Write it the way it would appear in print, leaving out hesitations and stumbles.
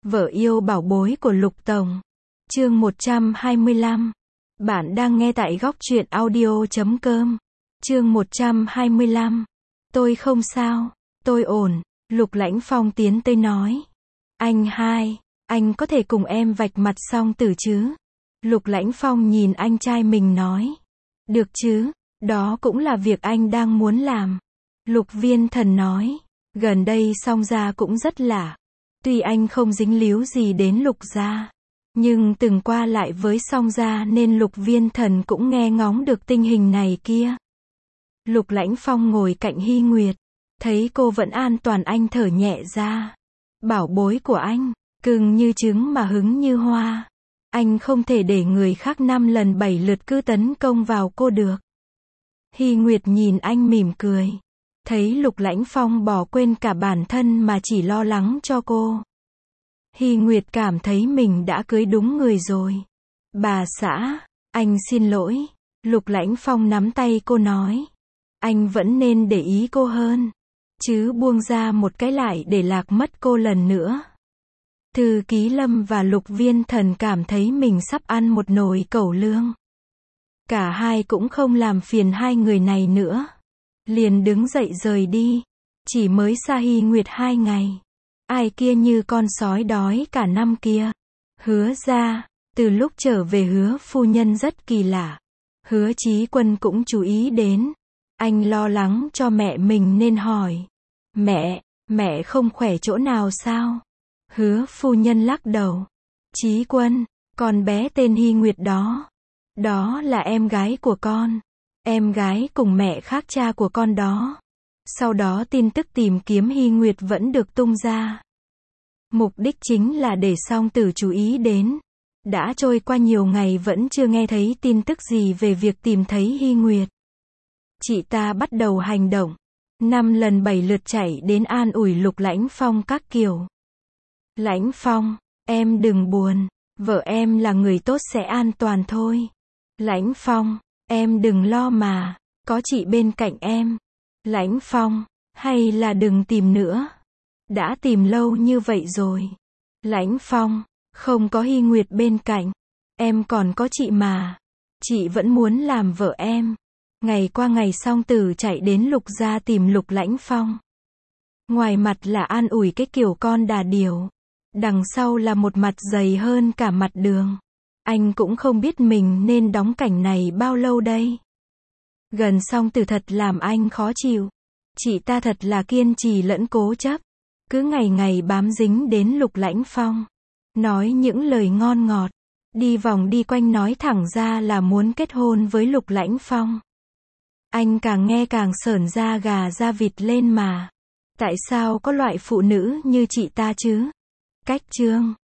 Vợ yêu bảo bối của Lục Tổng. Chương 125. Bạn đang nghe tại góc truyện audio.com. Chương 125. Tôi không sao, tôi ổn. Lục Lãnh Phong tiến tới nói. Anh có thể cùng em vạch mặt song tử chứ? Lục Lãnh Phong nhìn anh trai mình nói. Được chứ, đó cũng là việc anh đang muốn làm. Lục Viên Thần nói. Gần đây Song gia cũng rất lạ. Tuy anh không dính líu gì đến Lục gia, nhưng từng qua lại với Song gia nên Lục Viên Thần cũng nghe ngóng được tình hình này kia. Lục Lãnh Phong ngồi cạnh Hy Nguyệt, thấy cô vẫn an toàn anh thở nhẹ ra. Bảo bối của anh, cưng như trứng mà hứng như hoa. Anh không thể để người khác 5 lần 7 lượt cứ tấn công vào cô được. Hy Nguyệt nhìn anh mỉm cười. Thấy Lục Lãnh Phong bỏ quên cả bản thân mà chỉ lo lắng cho cô. Hy Nguyệt cảm thấy mình đã cưới đúng người rồi. Bà xã, anh xin lỗi. Lục Lãnh Phong nắm tay cô nói. Anh vẫn nên để ý cô hơn. Chứ buông ra một cái lại để lạc mất cô lần nữa. Thư ký Lâm và Lục Viên Thần cảm thấy mình sắp ăn một nồi cẩu lương. Cả hai cũng không làm phiền hai người này nữa. Liền đứng dậy rời đi. Chỉ mới xa Hy Nguyệt 2 ngày. Ai kia như con sói đói cả năm kia. Hứa ra, từ lúc trở về Hứa phu nhân rất kỳ lạ. Hứa Chí Quân cũng chú ý đến. Anh lo lắng cho mẹ mình nên hỏi. Mẹ không khỏe chỗ nào sao? Hứa phu nhân lắc đầu. Chí Quân, con bé tên Hy Nguyệt đó. Đó là em gái của con. Em gái cùng mẹ khác cha của con đó. Sau đó tin tức tìm kiếm Hy Nguyệt vẫn được tung ra. Mục đích chính là để Song Tử chú ý đến. Đã trôi qua nhiều ngày vẫn chưa nghe thấy tin tức gì về việc tìm thấy Hy Nguyệt. Chị ta bắt đầu hành động. 5 lần 7 lượt chạy đến an ủi Lục Lãnh Phong các kiểu. Lãnh Phong, em đừng buồn. Vợ em là người tốt sẽ an toàn thôi. Lãnh Phong, em đừng lo mà. Có chị bên cạnh em. Lãnh Phong, hay là đừng tìm nữa. Đã tìm lâu như vậy rồi. Lãnh Phong, không có Hy Nguyệt bên cạnh. Em còn có chị mà. Chị vẫn muốn làm vợ em. Ngày qua ngày Song Tử chạy đến Lục gia tìm Lục Lãnh Phong. Ngoài mặt là an ủi cái kiểu con đà điểu. Đằng sau là một mặt dày hơn cả mặt đường. Anh cũng không biết mình nên đóng cảnh này bao lâu đây. Gần Song Tử thật làm anh khó chịu. Chị ta thật là kiên trì lẫn cố chấp. Cứ ngày ngày bám dính đến Lục Lãnh Phong. Nói những lời ngon ngọt. Đi vòng đi quanh nói thẳng ra là muốn kết hôn với Lục Lãnh Phong. Anh càng nghe càng sởn da gà da vịt lên mà. Tại sao có loại phụ nữ như chị ta chứ? Cách chương